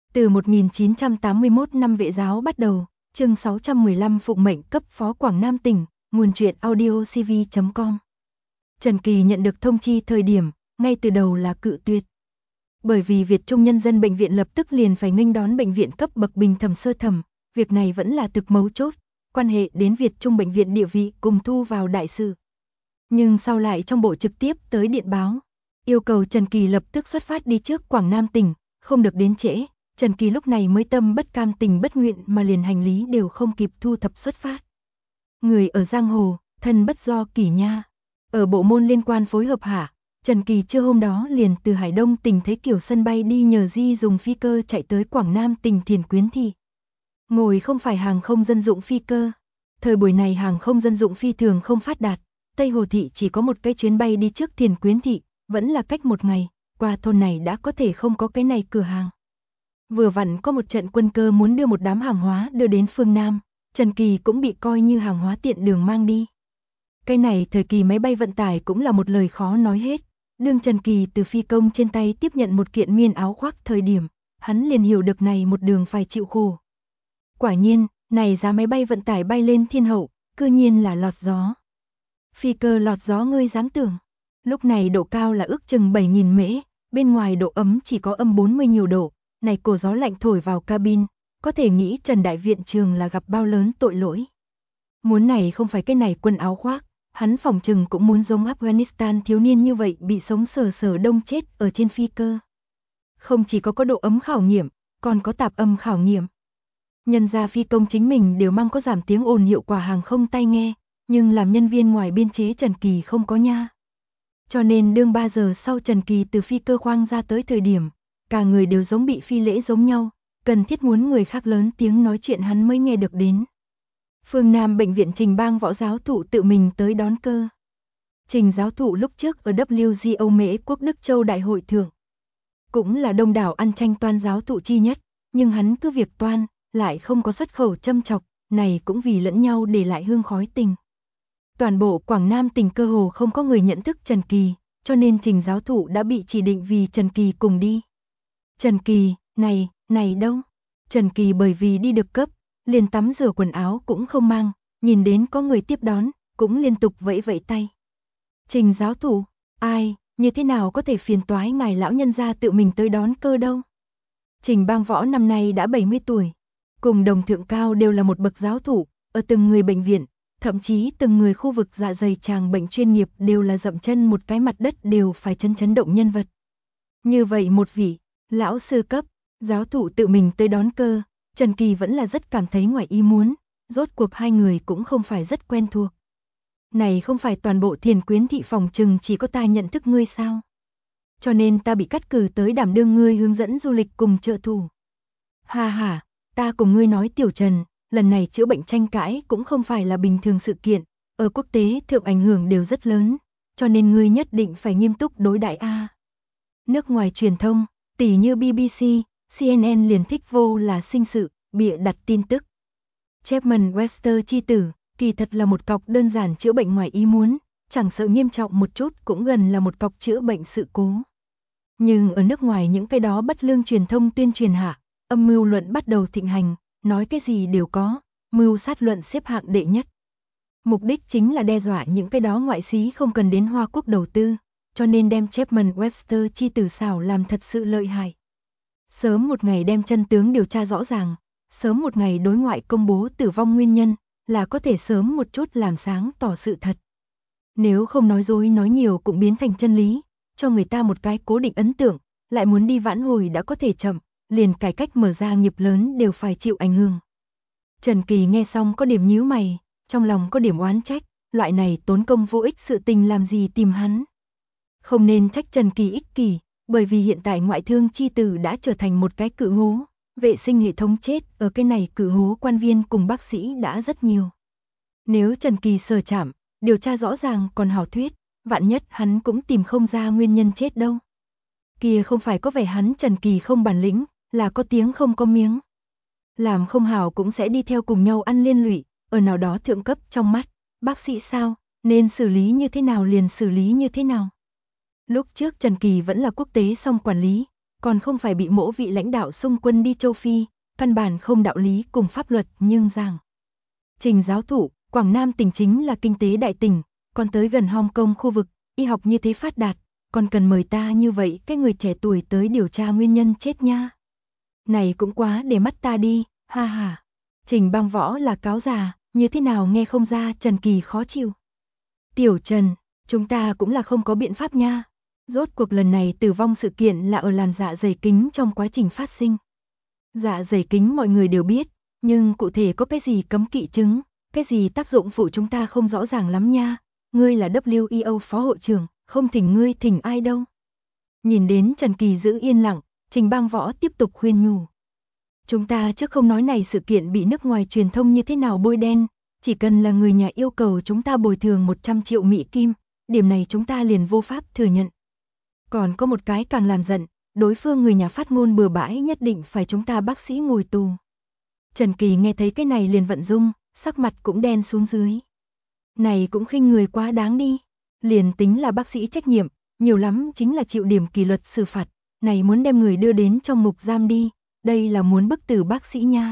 Từ 1981 năm Vệ giáo bắt đầu, chương 615 phụng mệnh cấp phó Quảng Nam tỉnh, nguồn truyện audiocv.com. Trần Kỳ nhận được thông chi thời điểm, ngay từ đầu là cự tuyệt. Bởi vì Việt Trung Nhân dân Bệnh viện lập tức liền phải nghênh đón bệnh viện cấp bậc bình thẩm sơ thẩm, việc này vẫn là thực mấu chốt, quan hệ đến Việt Trung Bệnh viện địa vị cùng thu vào đại sự. Nhưng sau lại trong bộ trực tiếp tới điện báo, yêu cầu Trần Kỳ lập tức xuất phát đi trước Quảng Nam tỉnh, không được đến trễ. Trần Kỳ lúc này mới tâm bất cam tình bất nguyện mà liền hành lý đều không kịp thu thập xuất phát. Người ở giang hồ, thân bất do kỷ nha. Ở bộ môn liên quan phối hợp hạ, Trần Kỳ trưa hôm đó liền từ Hải Đông tỉnh Thế Kiều sân bay đi nhờ Di dùng phi cơ chạy tới Quảng Nam tỉnh Thiền Quyến Thị. Ngồi không phải hàng không dân dụng phi cơ. Thời buổi này hàng không dân dụng phi thường không phát đạt, Tây Hồ Thị chỉ có một cái chuyến bay đi trước Thiền Quyến Thị, vẫn là cách một ngày, qua thôn này đã có thể không có cái này cửa hàng. Vừa vặn có một trận quân cơ muốn đưa một đám hàng hóa đưa đến phương Nam, Trần Kỳ cũng bị coi như hàng hóa tiện đường mang đi. Cái này thời kỳ máy bay vận tải cũng là một lời khó nói hết. Đương Trần Kỳ từ phi công trên tay tiếp nhận một kiện miên áo khoác thời điểm, hắn liền hiểu được này một đường phải chịu khổ. Quả nhiên, này giá máy bay vận tải bay lên thiên hậu, cư nhiên là lọt gió. Phi cơ lọt gió ngươi dám tưởng. Lúc này độ cao là ước chừng 7.000 mễ, bên ngoài độ ấm chỉ có âm 40 nhiều độ. Này cổ gió lạnh thổi vào cabin, có thể nghĩ Trần Đại Viện Trường là gặp bao lớn tội lỗi. Muốn này không phải cái này quần áo khoác, hắn phỏng chừng cũng muốn giống Afghanistan thiếu niên như vậy bị sống sờ sờ đông chết ở trên phi cơ. Không chỉ có độ ấm khảo nghiệm, còn có tạp âm khảo nghiệm. Nhân ra phi công chính mình đều mang có giảm tiếng ồn hiệu quả hàng không tai nghe, nhưng làm nhân viên ngoài biên chế Trần Kỳ không có nha. Cho nên đương 3 giờ sau Trần Kỳ từ phi cơ khoang ra tới thời điểm, cả người đều giống bị phi lễ giống nhau, cần thiết muốn người khác lớn tiếng nói chuyện hắn mới nghe được đến. Phương Nam bệnh viện Trình Bang Võ giáo thụ tự mình tới đón cơ. Trình giáo thụ lúc trước ở WGO Mễ Quốc Đức Châu Đại hội thượng, cũng là đông đảo ăn tranh toan giáo thụ chi nhất, nhưng hắn cứ việc toan, lại không có xuất khẩu châm chọc, này cũng vì lẫn nhau để lại hương khói tình. Toàn bộ Quảng Nam tỉnh cơ hồ không có người nhận thức Trần Kỳ, cho nên Trình giáo thụ đã bị chỉ định vì Trần Kỳ cùng đi. Trần Kỳ, này đâu? Trần Kỳ bởi vì đi được cấp, liền tắm rửa quần áo cũng không mang, nhìn đến có người tiếp đón, cũng liên tục vẫy vẫy tay. Trình giáo thụ, ai, như thế nào có thể phiền toái ngài lão nhân gia tự mình tới đón cơ đâu? Trình Bang Võ năm nay đã 70 tuổi, cùng đồng thượng cao đều là một bậc giáo thụ, ở từng người bệnh viện, thậm chí từng người khu vực dạ dày tràng bệnh chuyên nghiệp đều là dậm chân một cái mặt đất đều phải chấn động nhân vật. Như vậy một vị lão sư cấp, giáo thụ tự mình tới đón cơ, Trần Kỳ vẫn là rất cảm thấy ngoài ý muốn, rốt cuộc hai người cũng không phải rất quen thuộc. Này không phải toàn bộ Thiền Quyến Thị phòng trừng chỉ có ta nhận thức ngươi sao? Cho nên ta bị cắt cử tới đảm đương ngươi hướng dẫn du lịch cùng trợ thủ. Ha, ta cùng ngươi nói Tiểu Trần, lần này chữa bệnh tranh cãi cũng không phải là bình thường sự kiện, ở quốc tế thượng ảnh hưởng đều rất lớn, cho nên ngươi nhất định phải nghiêm túc đối đãi a. Nước ngoài truyền thông, tỉ như BBC, CNN liền thích vô là sinh sự, bịa đặt tin tức. Chapman Webster chi tử, kỳ thật là một cọc đơn giản chữa bệnh ngoài ý muốn, chẳng sợ nghiêm trọng một chút cũng gần là một cọc chữa bệnh sự cố. Nhưng ở nước ngoài những cái đó bất lương truyền thông tuyên truyền hạ, âm mưu luận bắt đầu thịnh hành, nói cái gì đều có, mưu sát luận xếp hạng đệ nhất. Mục đích chính là đe dọa những cái đó ngoại xí không cần đến Hoa Quốc đầu tư, cho nên đem Chapman Webster chi tử xảo làm thật sự lợi hại. Sớm một ngày đem chân tướng điều tra rõ ràng, sớm một ngày đối ngoại công bố tử vong nguyên nhân, là có thể sớm một chút làm sáng tỏ sự thật. Nếu không nói dối nói nhiều cũng biến thành chân lý, cho người ta một cái cố định ấn tượng, lại muốn đi vãn hồi đã có thể chậm, liền cải cách mở ra nghiệp lớn đều phải chịu ảnh hưởng. Trần Kỳ nghe xong có điểm nhíu mày, trong lòng có điểm oán trách, loại này tốn công vô ích sự tình làm gì tìm hắn. Không nên trách Trần Kỳ ích kỷ, bởi vì hiện tại ngoại thương chi tử đã trở thành một cái cự hố, vệ sinh hệ thống chết ở cái này cự hố quan viên cùng bác sĩ đã rất nhiều. Nếu Trần Kỳ sờ chạm, điều tra rõ ràng còn hảo thuyết, vạn nhất hắn cũng tìm không ra nguyên nhân chết đâu. Kia không phải có vẻ hắn Trần Kỳ không bản lĩnh, là có tiếng không có miếng. Làm không hảo cũng sẽ đi theo cùng nhau ăn liên lụy, ở nào đó thượng cấp trong mắt, bác sĩ sao, nên xử lý như thế nào liền xử lý như thế nào. Lúc trước Trần Kỳ vẫn là quốc tế song quản lý, còn không phải bị mỗi vị lãnh đạo xung quân đi châu Phi, căn bản không đạo lý cùng pháp luật nhưng rằng. Trình giáo thụ, Quảng Nam tỉnh chính là kinh tế đại tỉnh, còn tới gần Hong Kong khu vực, y học như thế phát đạt, còn cần mời ta như vậy cái người trẻ tuổi tới điều tra nguyên nhân chết nha. Này cũng quá để mắt ta đi, ha ha. Trình Bang Võ là cáo già, như thế nào nghe không ra Trần Kỳ khó chịu. Tiểu Trần, chúng ta cũng là không có biện pháp nha. Rốt cuộc lần này tử vong sự kiện là ở làm dạ dày kính trong quá trình phát sinh. Dạ dày kính mọi người đều biết, nhưng cụ thể có cái gì cấm kỵ chứng, cái gì tác dụng phụ chúng ta không rõ ràng lắm nha. Ngươi là WEO phó hội trưởng, không thỉnh ngươi thỉnh ai đâu. Nhìn đến Trần Kỳ giữ yên lặng, Trình Bang Võ tiếp tục khuyên nhủ. Chúng ta trước không nói này sự kiện bị nước ngoài truyền thông như thế nào bôi đen, chỉ cần là người nhà yêu cầu chúng ta bồi thường 100 triệu Mỹ Kim, điểm này chúng ta liền vô pháp thừa nhận. Còn có một cái càng làm giận, đối phương người nhà phát ngôn bừa bãi nhất định phải chúng ta bác sĩ ngồi tù. Trần Kỳ nghe thấy cái này liền vận rung, sắc mặt cũng đen xuống dưới. Này cũng khinh người quá đáng đi, liền tính là bác sĩ trách nhiệm, nhiều lắm chính là chịu điểm kỷ luật xử phạt, này muốn đem người đưa đến trong ngục giam đi, đây là muốn bức tử bác sĩ nha.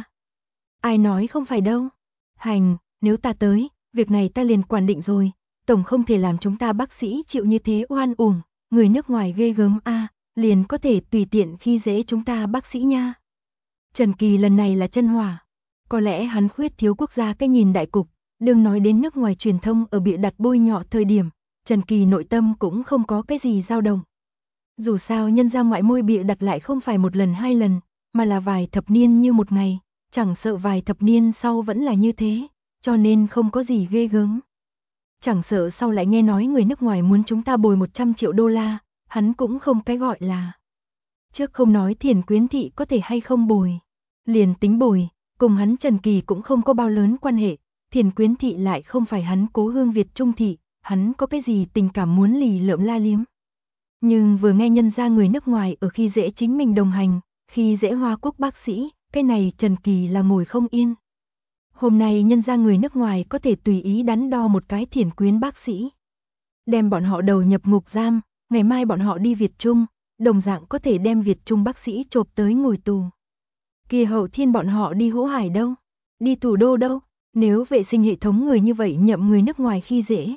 Ai nói không phải đâu. Hành, nếu ta tới, việc này ta liền quản định rồi, tổng không thể làm chúng ta bác sĩ chịu như thế oan uổng, người nước ngoài ghê gớm a, liền có thể tùy tiện khi dễ chúng ta bác sĩ nha. Trần Kỳ lần này là chân hỏa, có lẽ hắn khuyết thiếu quốc gia cái nhìn đại cục, đừng nói đến nước ngoài truyền thông ở bịa đặt bôi nhọ thời điểm, Trần Kỳ nội tâm cũng không có cái gì dao động. Dù sao nhân ra ngoại môi bịa đặt lại không phải một lần hai lần, mà là vài thập niên như một ngày, chẳng sợ vài thập niên sau vẫn là như thế, cho nên không có gì ghê gớm. Chẳng sợ sau lại nghe nói người nước ngoài muốn chúng ta bồi 100 triệu đô la, hắn cũng không cái gọi là. Trước không nói Thiền Quyến Thị có thể hay không bồi, liền tính bồi, cùng hắn Trần Kỳ cũng không có bao lớn quan hệ, Thiền Quyến Thị lại không phải hắn Cố Hương Việt Trung Thị, hắn có cái gì tình cảm muốn lì lợm la liếm. Nhưng vừa nghe nhân ra người nước ngoài ở khi dễ chính mình đồng hành, khi dễ Hoa Quốc bác sĩ, cái này Trần Kỳ là ngồi không yên. Hôm nay nhân ra người nước ngoài có thể tùy ý đắn đo một cái Thiền Quyến bác sĩ. Đem bọn họ đầu nhập ngục giam, ngày mai bọn họ đi Việt Trung, đồng dạng có thể đem Việt Trung bác sĩ chộp tới ngồi tù. Kia Hậu Thiên bọn họ đi Hỗ Hải đâu? Đi thủ đô đâu? Nếu vệ sinh hệ thống người như vậy nhậm người nước ngoài khi dễ.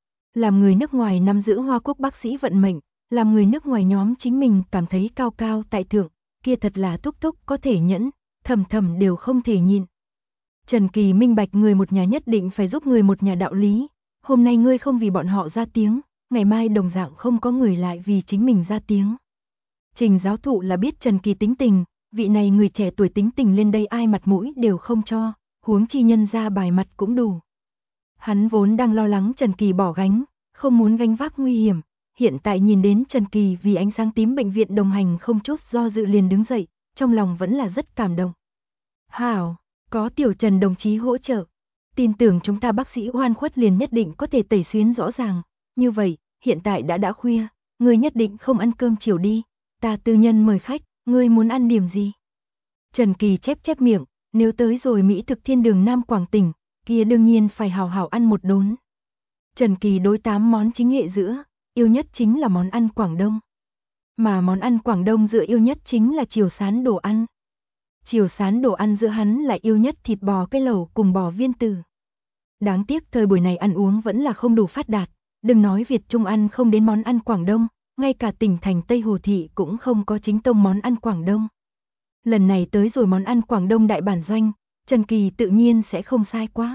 Làm người nước ngoài nắm giữ Hoa Quốc bác sĩ vận mệnh, làm người nước ngoài nhóm chính mình cảm thấy cao cao tại thượng, kia thật là thúc thúc có thể nhẫn, thầm thầm đều không thể nhịn. Trần Kỳ minh bạch người một nhà nhất định phải giúp người một nhà đạo lý, hôm nay ngươi không vì bọn họ ra tiếng, ngày mai đồng dạng không có người lại vì chính mình ra tiếng. Trình giáo thụ là biết Trần Kỳ tính tình, vị này người trẻ tuổi tính tình lên đây ai mặt mũi đều không cho, huống chi nhân ra bài mặt cũng đủ. Hắn vốn đang lo lắng Trần Kỳ bỏ gánh, không muốn gánh vác nguy hiểm, hiện tại nhìn đến Trần Kỳ vì ánh sáng tím bệnh viện đồng hành không chút do dự liền đứng dậy, trong lòng vẫn là rất cảm động. Hảo, có Tiểu Trần đồng chí hỗ trợ, tin tưởng chúng ta bác sĩ oan khuất liền nhất định có thể tẩy xuyến rõ ràng, như vậy, hiện tại đã khuya, ngươi nhất định không ăn cơm chiều đi, ta tư nhân mời khách, ngươi muốn ăn điểm gì? Trần Kỳ chép miệng, nếu tới rồi Mỹ thực thiên đường Nam Quảng tỉnh, kia đương nhiên phải hào hào ăn một đốn. Trần Kỳ đối 8 món chính hệ giữa, yêu nhất chính là món ăn Quảng Đông. Mà món ăn Quảng Đông giữa yêu nhất chính là chiều sán đồ ăn. Chiều sán đồ ăn giữa hắn là yêu nhất thịt bò cái lẩu cùng bò viên tử. Đáng tiếc thời buổi này ăn uống vẫn là không đủ phát đạt, đừng nói Việt Trung ăn không đến món ăn Quảng Đông, ngay cả tỉnh thành Tây Hồ Thị cũng không có chính tông món ăn Quảng Đông. Lần này tới rồi món ăn Quảng Đông đại bản doanh, Trần Kỳ tự nhiên sẽ không sai quá.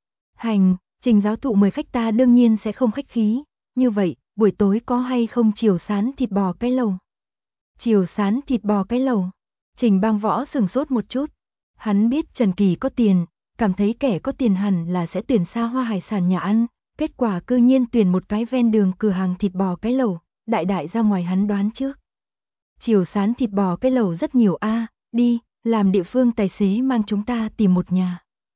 Hành, Trình giáo thụ mời khách ta đương nhiên sẽ không khách khí, như vậy, buổi tối có hay không chiều sán thịt bò cái lẩu? Chiều sán thịt bò cái lẩu. Trình Bang Võ sửng sốt một chút. Hắn biết Trần Kỳ có tiền, cảm thấy kẻ có tiền hẳn là sẽ tuyển xa hoa hải sản nhà ăn, kết quả cư nhiên tuyển một cái ven đường cửa hàng thịt bò cái lẩu, đại ra ngoài hắn đoán trước. Chiều sán thịt bò cái lẩu rất nhiều a, đi, làm địa phương tài xế mang chúng ta tìm một nhà.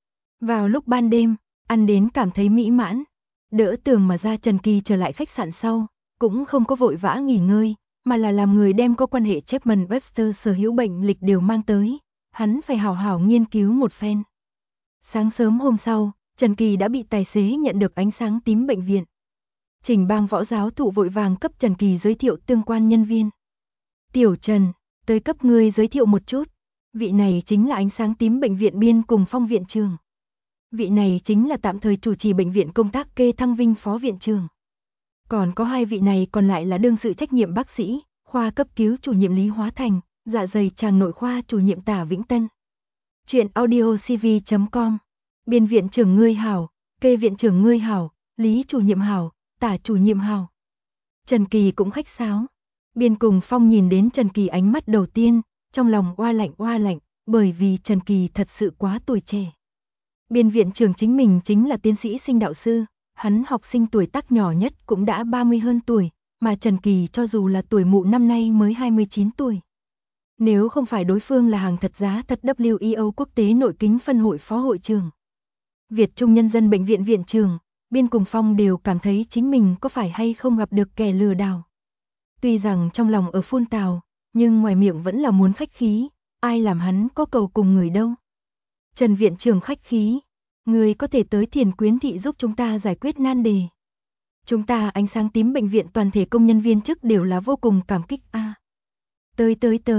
Vào lúc ban đêm, ăn đến cảm thấy mỹ mãn, đỡ tường mà ra Trần Kỳ trở lại khách sạn sau, cũng không có vội vã nghỉ ngơi, mà là làm người đem có quan hệ Chapman Webster sở hữu bệnh lịch đều mang tới, hắn phải hào hào nghiên cứu một phen. Sáng sớm hôm sau, Trần Kỳ đã bị tài xế nhận được ánh sáng tím bệnh viện. Trình Bang Võ giáo thụ vội vàng cấp Trần Kỳ giới thiệu tương quan nhân viên. Tiểu Trần, Tới cấp ngươi giới thiệu một chút. Vị này chính là ánh sáng tím bệnh viện Biên Cùng Phong viện trưởng. Vị này chính là tạm thời chủ trì bệnh viện công tác Kê Thăng Vinh phó viện trưởng. Còn có hai vị này còn lại là đương sự trách nhiệm bác sĩ, khoa cấp cứu chủ nhiệm Lý Hóa Thành, dạ dày tràng nội khoa chủ nhiệm Tả Vĩnh Tân. Chuyện audio cv.com. Biên viện trưởng ngươi hảo, Kê viện trưởng ngươi hảo, Lý chủ nhiệm hảo, Tả chủ nhiệm hảo. Trần Kỳ cũng khách sáo. Biên Cùng Phong nhìn đến Trần Kỳ ánh mắt đầu tiên, trong lòng oa lạnh, bởi vì Trần Kỳ thật sự quá tuổi trẻ. Biên viện trưởng chính mình chính là tiến sĩ sinh đạo sư, hắn học sinh tuổi tác nhỏ nhất cũng đã 30 hơn tuổi, mà Trần Kỳ cho dù là tuổi mụ năm nay mới 29 tuổi. Nếu không phải đối phương là hàng thật giá thật WEO quốc tế nội kính phân hội phó hội trưởng, Việt Trung Nhân dân Bệnh viện viện trưởng, Biên Cùng Phong đều cảm thấy chính mình có phải hay không gặp được kẻ lừa đảo. Tuy rằng trong lòng ở phun tào, nhưng ngoài miệng vẫn là muốn khách khí, ai làm hắn có cầu cùng người đâu. Trần viện trưởng khách khí, người có thể tới Thiền Quyến thị giúp chúng ta giải quyết nan đề. Chúng ta ánh sáng tím bệnh viện toàn thể công nhân viên chức đều là vô cùng cảm kích a. Tới,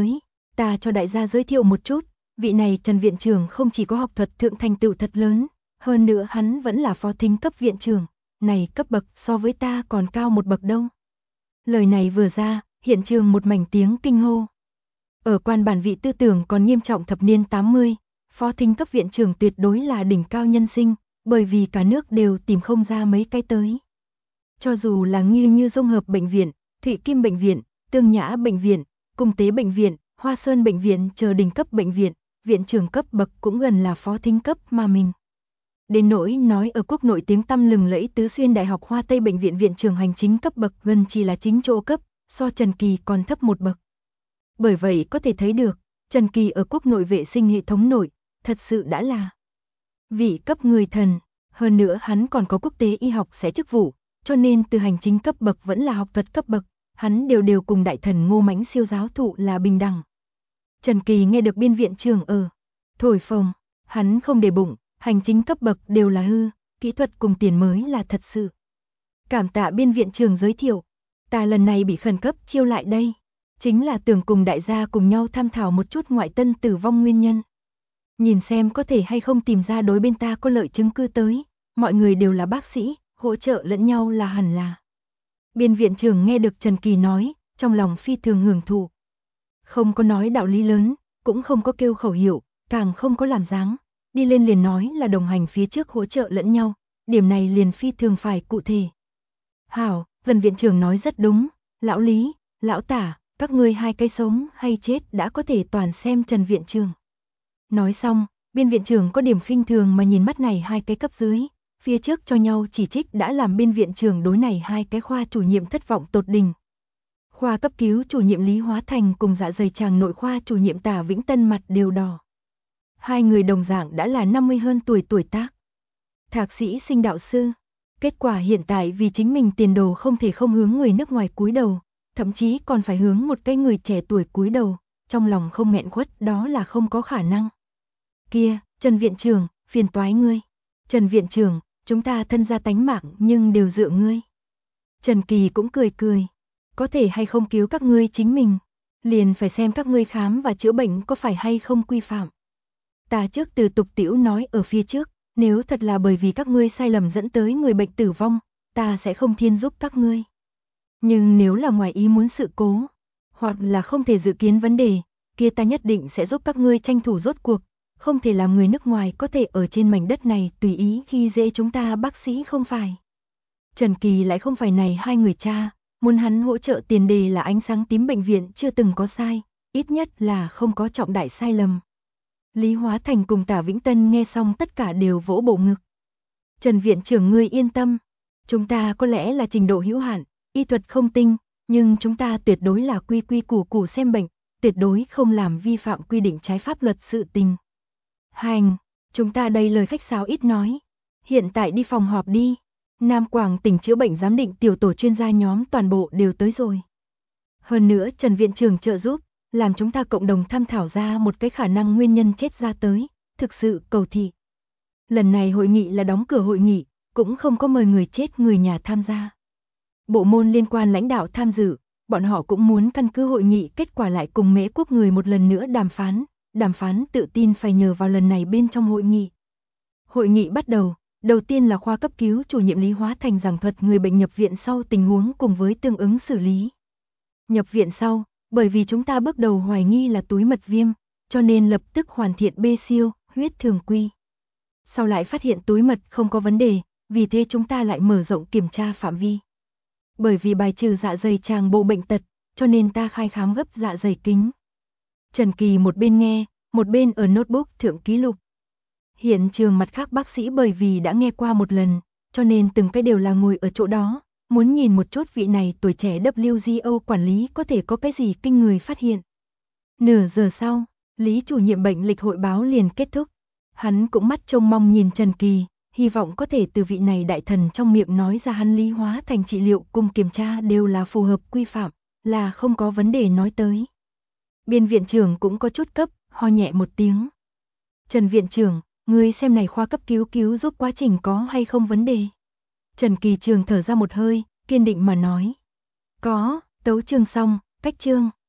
ta cho đại gia giới thiệu một chút, vị này Trần viện trưởng không chỉ có học thuật thượng thành tựu thật lớn, hơn nữa hắn vẫn là phó thính cấp viện trưởng, này cấp bậc so với ta còn cao một bậc đâu. Lời này vừa ra, hiện trường một mảnh tiếng kinh hô. Ở quan bản vị tư tưởng còn nghiêm trọng thập niên 80, phó thính cấp viện trưởng tuyệt đối là đỉnh cao nhân sinh, bởi vì cả nước đều tìm không ra mấy cái tới. Cho dù là như Dung hợp bệnh viện, Thụy Kim bệnh viện, Tương Nhã bệnh viện, Cung Tế bệnh viện, Hoa Sơn bệnh viện chờ đỉnh cấp bệnh viện, viện trưởng cấp bậc cũng gần là phó thính cấp mà mình. Đến nỗi nói ở quốc nội tiếng tăm lừng lẫy Tứ Xuyên Đại học Hoa Tây bệnh viện viện trưởng hành chính cấp bậc gần chỉ là chính chỗ cấp, so Trần Kỳ còn thấp một bậc. Bởi vậy có thể thấy được, Trần Kỳ ở quốc nội vệ sinh hệ thống nội, thật sự đã là vị cấp người thần, hơn nữa hắn còn có quốc tế y học sẽ chức vụ, cho nên từ hành chính cấp bậc vẫn là học thuật cấp bậc, hắn đều cùng đại thần Ngô Mãnh Siêu giáo thụ là bình đẳng. Trần Kỳ nghe được biên viện trưởng thổi phồng, hắn không để bụng, hành chính cấp bậc đều là hư, kỹ thuật cùng tiền mới là thật sự. Cảm tạ biên viện trưởng giới thiệu, ta lần này bị khẩn cấp chiêu lại đây, chính là tưởng cùng đại gia cùng nhau tham thảo một chút ngoại tân tử vong nguyên nhân. Nhìn xem có thể hay không tìm ra đối bên ta có lợi chứng cứ tới, mọi người đều là bác sĩ, hỗ trợ lẫn nhau là hẳn là. Biên viện trưởng nghe được Trần Kỳ nói, trong lòng phi thường hưởng thụ. Không có nói đạo lý lớn, cũng không có kêu khẩu hiệu, càng không có làm dáng, đi lên liền nói là đồng hành phía trước hỗ trợ lẫn nhau, điểm này liền phi thường phải cụ thể. Hảo, Vân viện trưởng nói rất đúng, lão Lý, lão Tả, các ngươi hai cái sống hay chết đã có thể toàn xem Trần viện trưởng. Nói xong, biên viện trưởng có điểm khinh thường mà nhìn mắt này hai cái cấp dưới, phía trước cho nhau chỉ trích đã làm biên viện trưởng đối này hai cái khoa chủ nhiệm thất vọng tột đỉnh. Khoa cấp cứu chủ nhiệm Lý Hóa Thành cùng dạ dày tràng nội khoa chủ nhiệm Tả Vĩnh Tân mặt đều đỏ. Hai người đồng dạng đã là 50 hơn tuổi tác. Thạc sĩ sinh đạo sư. Kết quả hiện tại vì chính mình tiền đồ không thể không hướng người nước ngoài cúi đầu, thậm chí còn phải hướng một cái người trẻ tuổi cúi đầu, trong lòng không nghẹn khuất đó là không có khả năng. Kia, Trần viện trưởng, phiền toái ngươi. Trần viện trưởng, chúng ta thân gia tánh mạng nhưng đều dựa ngươi. Trần Kỳ cũng cười. Có thể hay không cứu các ngươi chính mình, liền phải xem các ngươi khám và chữa bệnh có phải hay không quy phạm. Ta trước từ tục tiểu nói ở phía trước, nếu thật là bởi vì các ngươi sai lầm dẫn tới người bệnh tử vong, ta sẽ không thiên giúp các ngươi. Nhưng nếu là ngoài ý muốn sự cố, hoặc là không thể dự kiến vấn đề, kia ta nhất định sẽ giúp các ngươi tranh thủ rốt cuộc, không thể làm người nước ngoài có thể ở trên mảnh đất này tùy ý khi dễ chúng ta bác sĩ không phải. Trần Kỳ lại không phải này hai người cha, muốn hắn hỗ trợ tiền đề là ánh sáng tím bệnh viện chưa từng có sai, ít nhất là không có trọng đại sai lầm. Lý Hóa Thành cùng Tả Vĩnh Tân nghe xong tất cả đều vỗ bộ ngực. Trần viện trưởng ngươi yên tâm, chúng ta có lẽ là trình độ hữu hạn, y thuật không tinh, nhưng chúng ta tuyệt đối là quy củ xem bệnh, tuyệt đối không làm vi phạm quy định trái pháp luật sự tình. Hành, chúng ta đây lời khách sáo ít nói, hiện tại đi phòng họp đi. Nam Quảng tỉnh chữa bệnh giám định tiểu tổ chuyên gia nhóm toàn bộ đều tới rồi. Hơn nữa Trần viện trưởng trợ giúp, làm chúng ta cộng đồng tham thảo ra một cái khả năng nguyên nhân chết ra tới, thực sự cầu thị. Lần này hội nghị là đóng cửa hội nghị, cũng không có mời người chết người nhà tham gia. Bộ môn liên quan lãnh đạo tham dự, bọn họ cũng muốn căn cứ hội nghị kết quả lại cùng Mễ Quốc người một lần nữa đàm phán tự tin phải nhờ vào lần này bên trong hội nghị. Hội nghị bắt đầu, đầu tiên là khoa cấp cứu chủ nhiệm Lý Hóa Thành giảng thuật người bệnh nhập viện sau tình huống cùng với tương ứng xử lý. Nhập viện sau, bởi vì chúng ta bước đầu hoài nghi là túi mật viêm, cho nên lập tức hoàn thiện B siêu, huyết thường quy. Sau lại phát hiện túi mật không có vấn đề, vì thế chúng ta lại mở rộng kiểm tra phạm vi. Bởi vì bài trừ dạ dày tràng bộ bệnh tật, cho nên ta khai khám gấp dạ dày kính. Trần Kỳ một bên nghe, một bên ở notebook thượng ký lục. Hiện trường mặt khác bác sĩ bởi vì đã nghe qua một lần, cho nên từng cái đều là ngồi ở chỗ đó, muốn nhìn một chút vị này tuổi trẻ WGO quản lý có thể có cái gì kinh người phát hiện. Nửa giờ sau, Lý chủ nhiệm bệnh lịch hội báo liền kết thúc. Hắn cũng mắt trông mong nhìn Trần Kỳ, hy vọng có thể từ vị này đại thần trong miệng nói ra hắn Lý Hóa Thành trị liệu cùng kiểm tra đều là phù hợp quy phạm, là không có vấn đề nói tới. Biên viện trưởng cũng có chút cấp, ho nhẹ một tiếng. Trần viện trưởng, ngươi xem này khoa cấp cứu giúp quá trình có hay không vấn đề. Trần Kỳ Trường thở ra một hơi, kiên định mà nói. Có, tấu chương xong, cách chương.